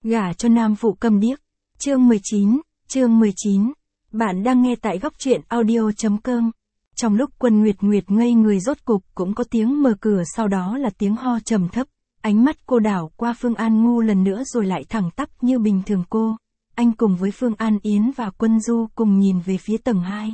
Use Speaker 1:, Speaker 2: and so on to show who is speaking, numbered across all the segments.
Speaker 1: Gả cho nam phụ câm điếc. Chương 19. Bạn đang nghe tại góc truyện audio.com. Trong lúc Quân Nguyệt Nguyệt ngây người rốt cục cũng có tiếng mở cửa, sau đó là tiếng ho trầm thấp. Ánh mắt cô đảo qua Phương An Ngu lần nữa rồi lại thẳng tắp như bình thường cô. Anh cùng với Phương An Yến và Quân Du cùng nhìn về phía tầng 2.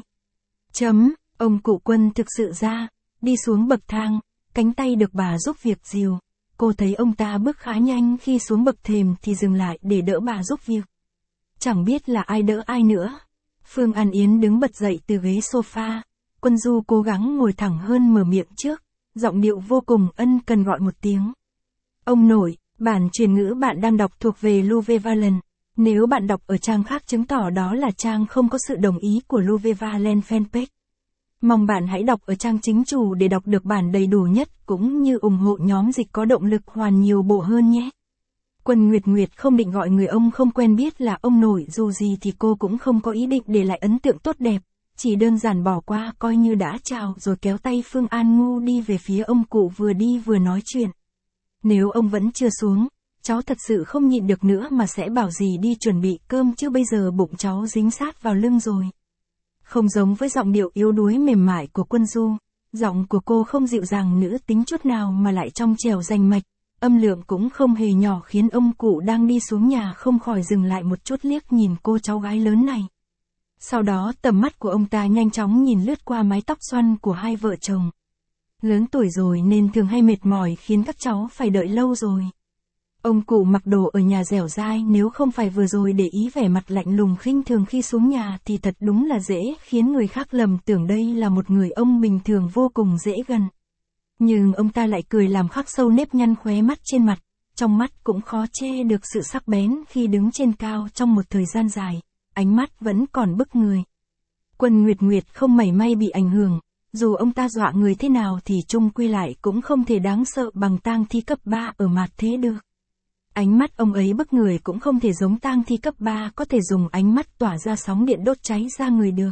Speaker 1: Ông cụ Quân thực sự ra, đi xuống bậc thang, cánh tay được bà giúp việc dìu. Cô thấy ông ta bước khá nhanh, khi xuống bậc thềm thì dừng lại để đỡ bà giúp việc. Chẳng biết là ai đỡ ai nữa. Phương An Yến đứng bật dậy từ ghế sofa. Quân Du cố gắng ngồi thẳng hơn, mở miệng trước, giọng điệu vô cùng ân cần gọi một tiếng. Ông nội, bản truyền ngữ bạn đang đọc thuộc về Louve Valen. Nếu bạn đọc ở trang khác chứng tỏ đó là trang không có sự đồng ý của Louve Valen fanpage. Mong bạn hãy đọc ở trang chính chủ để đọc được bản đầy đủ nhất, cũng như ủng hộ nhóm dịch có động lực hoàn nhiều bộ hơn nhé. Quân Nguyệt Nguyệt không định gọi người ông không quen biết là ông nội, dù gì thì cô cũng không có ý định để lại ấn tượng tốt đẹp, chỉ đơn giản bỏ qua coi như đã chào, rồi kéo tay Phương An Ngu đi về phía ông cụ, vừa đi vừa nói chuyện. Nếu ông vẫn chưa xuống, cháu thật sự không nhịn được nữa mà sẽ bảo dì đi chuẩn bị cơm, chứ bây giờ bụng cháu dính sát vào lưng rồi. Không giống với giọng điệu yếu đuối mềm mại của Quân Du, giọng của cô không dịu dàng nữ tính chút nào mà lại trong trẻo rành mạch, âm lượng cũng không hề nhỏ, khiến ông cụ đang đi xuống nhà không khỏi dừng lại một chút liếc nhìn cô cháu gái lớn này. Sau đó tầm mắt của ông ta nhanh chóng nhìn lướt qua mái tóc xoăn của hai vợ chồng. Lớn tuổi rồi nên thường hay mệt mỏi, khiến các cháu phải đợi lâu rồi. Ông cụ mặc đồ ở nhà dẻo dai, nếu không phải vừa rồi để ý vẻ mặt lạnh lùng khinh thường khi xuống nhà thì thật đúng là dễ khiến người khác lầm tưởng đây là một người ông bình thường vô cùng dễ gần. Nhưng ông ta lại cười làm khắc sâu nếp nhăn khóe mắt trên mặt, trong mắt cũng khó che được sự sắc bén khi đứng trên cao trong một thời gian dài, ánh mắt vẫn còn bức người. Quân Nguyệt Nguyệt không mảy may bị ảnh hưởng, dù ông ta dọa người thế nào thì chung quy lại cũng không thể đáng sợ bằng tang thi cấp 3 ở mặt thế được. Ánh mắt ông ấy bức người cũng không thể giống tang thi cấp 3 có thể dùng ánh mắt tỏa ra sóng điện đốt cháy ra người được.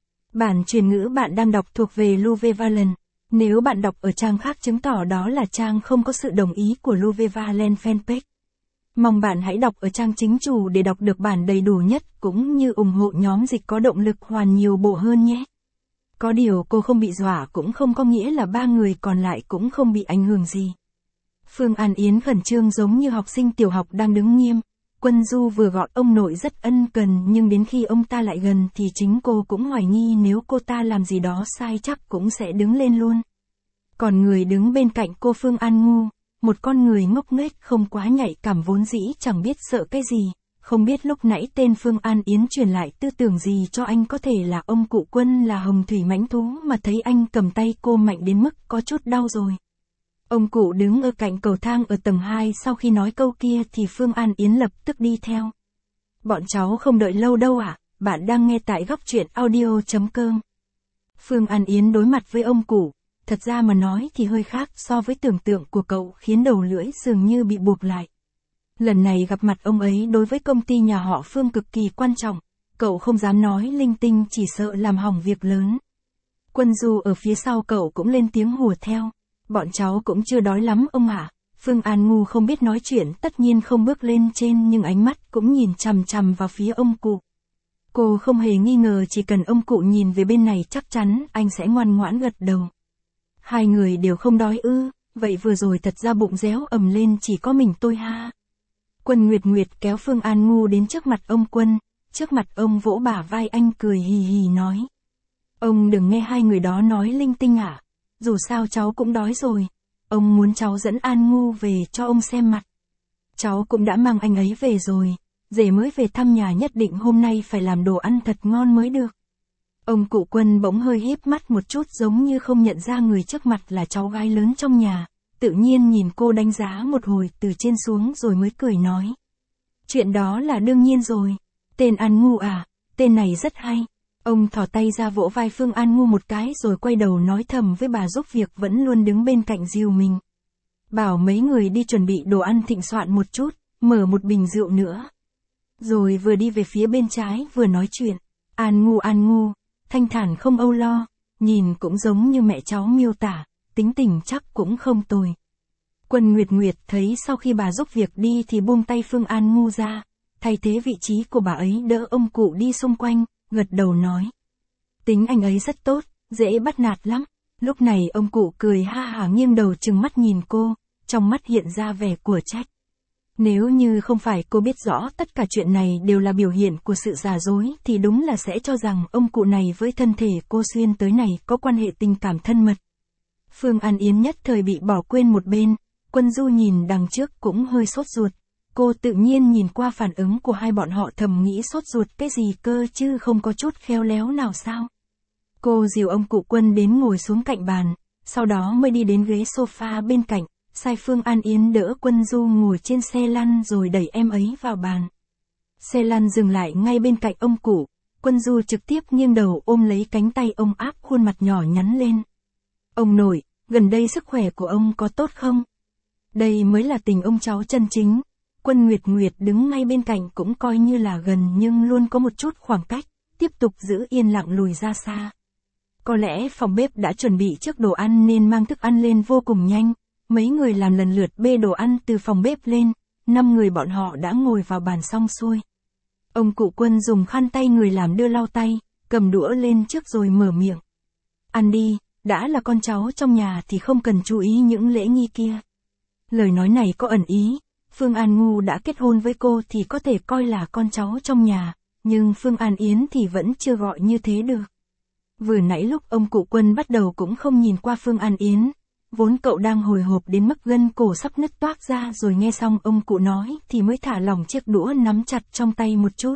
Speaker 1: Bản truyền ngữ bạn đang đọc thuộc về Louve Valen. Nếu bạn đọc ở trang khác chứng tỏ đó là trang không có sự đồng ý của Louve Valen fanpage. Mong bạn hãy đọc ở trang chính chủ để đọc được bản đầy đủ nhất, cũng như ủng hộ nhóm dịch có động lực hoàn nhiều bộ hơn nhé. Có điều cô không bị dọa cũng không có nghĩa là ba người còn lại cũng không bị ảnh hưởng gì. Phương An Yến khẩn trương giống như học sinh tiểu học đang đứng nghiêm. Quân Du vừa gọi ông nội rất ân cần, nhưng đến khi ông ta lại gần thì chính cô cũng hoài nghi nếu cô ta làm gì đó sai chắc cũng sẽ đứng lên luôn. Còn người đứng bên cạnh cô Phương An Ngu, một con người ngốc nghếch không quá nhạy cảm, vốn dĩ chẳng biết sợ cái gì, không biết lúc nãy tên Phương An Yến truyền lại tư tưởng gì cho anh, có thể là ông cụ Quân là hồng thủy mãnh thú mà thấy anh cầm tay cô mạnh đến mức có chút đau rồi. Ông cụ đứng ở cạnh cầu thang ở tầng 2, sau khi nói câu kia thì Phương An Yến lập tức đi theo. Bọn cháu không đợi lâu đâu ạ, bạn đang nghe tại góc truyện audio.com. Phương An Yến đối mặt với ông cụ, thật ra mà nói thì hơi khác so với tưởng tượng của cậu, khiến đầu lưỡi dường như bị buộc lại. Lần này gặp mặt ông ấy đối với công ty nhà họ Phương cực kỳ quan trọng, cậu không dám nói linh tinh, chỉ sợ làm hỏng việc lớn. Quân Du ở phía sau cậu cũng lên tiếng hùa theo. Bọn cháu cũng chưa đói lắm ông ạ. Phương An Ngu không biết nói chuyện, tất nhiên không bước lên trên, nhưng ánh mắt cũng nhìn chằm chằm vào phía ông cụ. Cô không hề nghi ngờ chỉ cần ông cụ nhìn về bên này chắc chắn anh sẽ ngoan ngoãn gật đầu. Hai người đều không đói ư? Vậy vừa rồi thật ra bụng réo ầm lên chỉ có mình tôi ha. Quân Nguyệt Nguyệt kéo Phương An Ngu đến trước mặt ông Quân, trước mặt ông vỗ bả vai anh cười hì hì nói. Ông đừng nghe hai người đó nói linh tinh ạ. Dù sao cháu cũng đói rồi. Ông muốn cháu dẫn An Ngu về cho ông xem mặt. Cháu cũng đã mang anh ấy về rồi. Rể mới về thăm nhà nhất định hôm nay phải làm đồ ăn thật ngon mới được. Ông cụ Quân bỗng hơi híp mắt một chút, giống như không nhận ra người trước mặt là cháu gái lớn trong nhà. Tự nhiên nhìn cô đánh giá một hồi từ trên xuống rồi mới cười nói. Chuyện đó là đương nhiên rồi. Tên An Ngu à, tên này rất hay. Ông thò tay ra vỗ vai Phương An Ngu một cái rồi quay đầu nói thầm với bà giúp việc vẫn luôn đứng bên cạnh dìu mình. Bảo mấy người đi chuẩn bị đồ ăn thịnh soạn một chút, mở một bình rượu nữa. Rồi vừa đi về phía bên trái vừa nói chuyện. An Ngu, thanh thản không âu lo, nhìn cũng giống như mẹ cháu miêu tả, tính tình chắc cũng không tồi. Quân Nguyệt Nguyệt thấy sau khi bà giúp việc đi thì buông tay Phương An Ngu ra, thay thế vị trí của bà ấy đỡ ông cụ đi xung quanh, gật đầu nói. Tính anh ấy rất tốt, dễ bắt nạt lắm. Lúc này ông cụ cười ha hả nghiêng đầu trừng mắt nhìn cô, trong mắt hiện ra vẻ của trách. Nếu như không phải cô biết rõ tất cả chuyện này đều là biểu hiện của sự giả dối thì đúng là sẽ cho rằng ông cụ này với thân thể cô xuyên tới này có quan hệ tình cảm thân mật. Phương An Yến nhất thời bị bỏ quên một bên, Quân Du nhìn đằng trước cũng hơi sốt ruột. Cô tự nhiên nhìn qua phản ứng của hai bọn họ thầm nghĩ sốt ruột cái gì cơ chứ không có chút khéo léo nào sao. Cô dìu ông cụ Quân đến ngồi xuống cạnh bàn, sau đó mới đi đến ghế sofa bên cạnh, sai Phương An Yến đỡ Quân Du ngồi trên xe lăn rồi đẩy em ấy vào bàn. Xe lăn dừng lại ngay bên cạnh ông cụ, Quân Du trực tiếp nghiêng đầu ôm lấy cánh tay ông áp khuôn mặt nhỏ nhắn lên. Ông nội, gần đây sức khỏe của ông có tốt không? Đây mới là tình ông cháu chân chính. Quân Nguyệt Nguyệt đứng ngay bên cạnh cũng coi như là gần nhưng luôn có một chút khoảng cách, tiếp tục giữ yên lặng lùi ra xa. Có lẽ phòng bếp đã chuẩn bị trước đồ ăn nên mang thức ăn lên vô cùng nhanh, mấy người làm lần lượt bê đồ ăn từ phòng bếp lên, 5 người bọn họ đã ngồi vào bàn xong xuôi. Ông cụ Quân dùng khăn tay người làm đưa lau tay, cầm đũa lên trước rồi mở miệng. Ăn đi, đã là con cháu trong nhà thì không cần chú ý những lễ nghi kia. Lời nói này có ẩn ý, Phương An Ngu đã kết hôn với cô thì có thể coi là con cháu trong nhà, nhưng Phương An Yến thì vẫn chưa gọi như thế được. Vừa nãy lúc ông cụ Quân bắt đầu cũng không nhìn qua Phương An Yến, vốn cậu đang hồi hộp đến mức gân cổ sắp nứt toác ra rồi nghe xong ông cụ nói thì mới thả lỏng chiếc đũa nắm chặt trong tay một chút.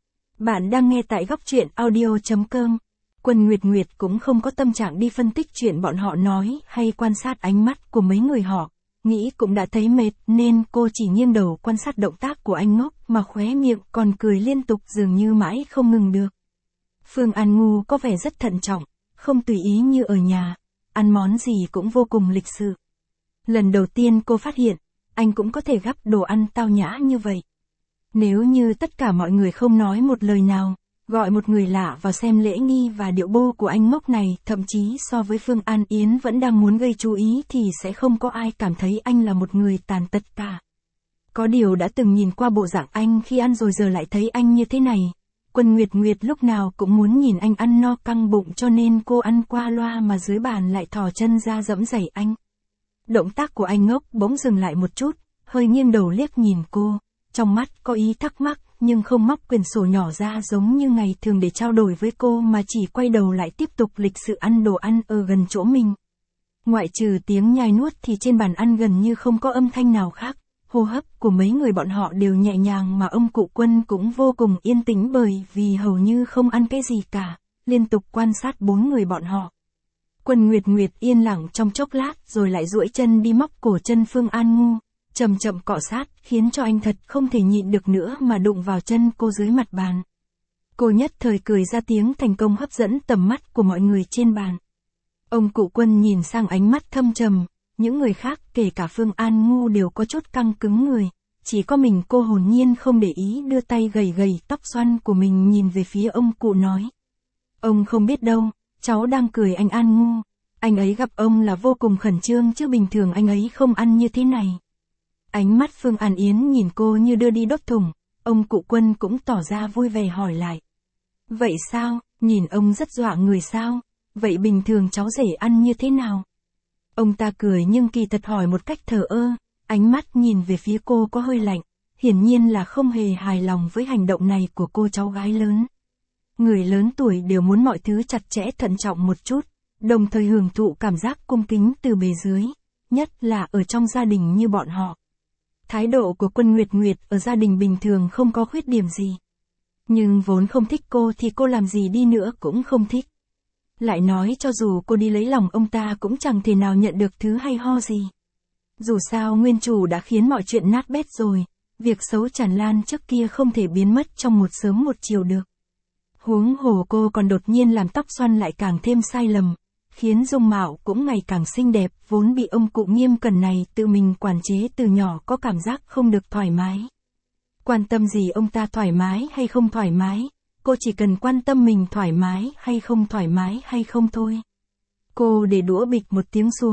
Speaker 1: Bạn đang nghe tại góc truyện audio.com. Quân Nguyệt Nguyệt cũng không có tâm trạng đi phân tích chuyện bọn họ nói hay quan sát ánh mắt của mấy người họ, nghĩ cũng đã thấy mệt nên cô chỉ nghiêng đầu quan sát động tác của anh Ngốc mà khóe miệng còn cười liên tục dường như mãi không ngừng được. Phương An Ngu có vẻ rất thận trọng, không tùy ý như ở nhà, ăn món gì cũng vô cùng lịch sự. Lần đầu tiên cô phát hiện, anh cũng có thể gắp đồ ăn tao nhã như vậy. Nếu như tất cả mọi người không nói một lời nào, gọi một người lạ vào xem lễ nghi và điệu bộ của anh Ngốc này, thậm chí so với Phương An Yến vẫn đang muốn gây chú ý thì sẽ không có ai cảm thấy anh là một người tàn tật cả. Có điều đã từng nhìn qua bộ dạng anh khi ăn rồi giờ lại thấy anh như thế này. Quân Nguyệt Nguyệt lúc nào cũng muốn nhìn anh ăn no căng bụng cho nên cô ăn qua loa mà dưới bàn lại thò chân ra giẫm giày anh. Động tác của anh Ngốc bỗng dừng lại một chút, hơi nghiêng đầu liếc nhìn cô, trong mắt có ý thắc mắc nhưng không móc quyển sổ nhỏ ra giống như ngày thường để trao đổi với cô mà chỉ quay đầu lại tiếp tục lịch sự ăn đồ ăn ở gần chỗ mình. Ngoại trừ tiếng nhai nuốt thì trên bàn ăn gần như không có âm thanh nào khác. Hô hấp của mấy người bọn họ đều nhẹ nhàng mà ông cụ Quân cũng vô cùng yên tĩnh bởi vì hầu như không ăn cái gì cả, liên tục quan sát 4 người bọn họ. Quân Nguyệt Nguyệt yên lặng trong chốc lát rồi lại duỗi chân đi móc cổ chân Phương An Ngu, chậm chậm cọ sát khiến cho anh thật không thể nhịn được nữa mà đụng vào chân cô dưới mặt bàn. Cô nhất thời cười ra tiếng thành công hấp dẫn tầm mắt của mọi người trên bàn. Ông cụ Quân nhìn sang ánh mắt thâm trầm. Những người khác kể cả Phương An Ngu đều có chút căng cứng người, chỉ có mình cô hồn nhiên không để ý đưa tay gầy gầy tóc xoăn của mình nhìn về phía ông cụ nói. Ông không biết đâu, cháu đang cười anh An Ngu, anh ấy gặp ông là vô cùng khẩn trương chứ bình thường anh ấy không ăn như thế này. Ánh mắt Phương An Yến nhìn cô như đưa đi đốt thùng, ông cụ Quân cũng tỏ ra vui vẻ hỏi lại. Vậy sao, nhìn ông rất dọa người sao, vậy bình thường cháu rể ăn như thế nào? Ông ta cười nhưng kỳ thật hỏi một cách thờ ơ, ánh mắt nhìn về phía cô có hơi lạnh, hiển nhiên là không hề hài lòng với hành động này của cô cháu gái lớn. Người lớn tuổi đều muốn mọi thứ chặt chẽ thận trọng một chút, đồng thời hưởng thụ cảm giác cung kính từ bề dưới, nhất là ở trong gia đình như bọn họ. Thái độ của Quân Nguyệt Nguyệt ở gia đình bình thường không có khuyết điểm gì. Nhưng vốn không thích cô thì cô làm gì đi nữa cũng không thích. Lại nói cho dù cô đi lấy lòng ông ta cũng chẳng thể nào nhận được thứ hay ho gì. Dù sao nguyên chủ đã khiến mọi chuyện nát bét rồi, việc xấu tràn lan trước kia không thể biến mất trong một sớm một chiều được. Huống hồ cô còn đột nhiên làm tóc xoăn lại càng thêm sai lầm, khiến dung mạo cũng ngày càng xinh đẹp, vốn bị ông cụ nghiêm cẩn này tự mình quản chế từ nhỏ có cảm giác không được thoải mái. Quan tâm gì ông ta thoải mái hay không thoải mái, cô chỉ cần quan tâm mình thoải mái hay không thôi. Cô để đũa bịch một tiếng xuống,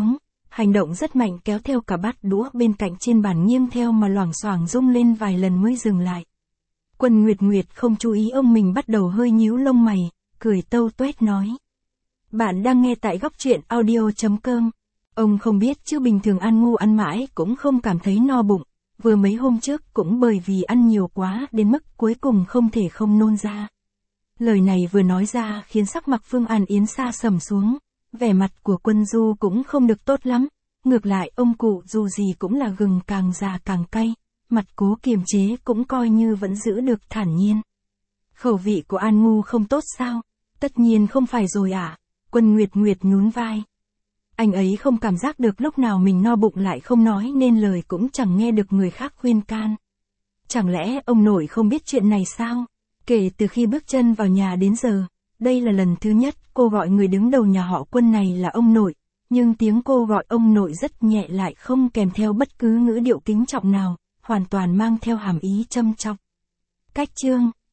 Speaker 1: Hành động rất mạnh kéo theo cả bát đũa bên cạnh trên bàn nghiêng theo mà loảng xoảng rung lên vài lần mới dừng lại. Quân Nguyệt Nguyệt không chú ý ông mình bắt đầu hơi nhíu lông mày, cười tâu tuét nói. Bạn đang nghe tại góc truyện audio.com. Ông không biết chứ bình thường ăn ngu ăn mãi cũng không cảm thấy no bụng, vừa mấy hôm trước cũng bởi vì ăn nhiều quá đến mức cuối cùng không thể không nôn ra. Lời này vừa nói ra khiến sắc mặt Phương An Yến sa sầm xuống, vẻ mặt của Quân Du cũng không được tốt lắm, ngược lại ông cụ dù gì cũng là gừng càng già càng cay, mặt cố kiềm chế cũng coi như vẫn giữ được thản nhiên. Khẩu vị của An Ngu không tốt sao? Tất nhiên không phải rồi ạ. Quân Nguyệt Nguyệt nhún vai. Anh ấy không cảm giác được lúc nào mình no bụng lại không nói nên lời cũng chẳng nghe được người khác khuyên can. Chẳng lẽ ông nội không biết chuyện này sao? Kể từ khi bước chân vào nhà đến giờ, đây là lần thứ nhất cô gọi người đứng đầu nhà họ Quân này là ông nội, nhưng tiếng cô gọi ông nội rất nhẹ lại không kèm theo bất cứ ngữ điệu kính trọng nào, hoàn toàn mang theo hàm ý châm chọc. Cách chương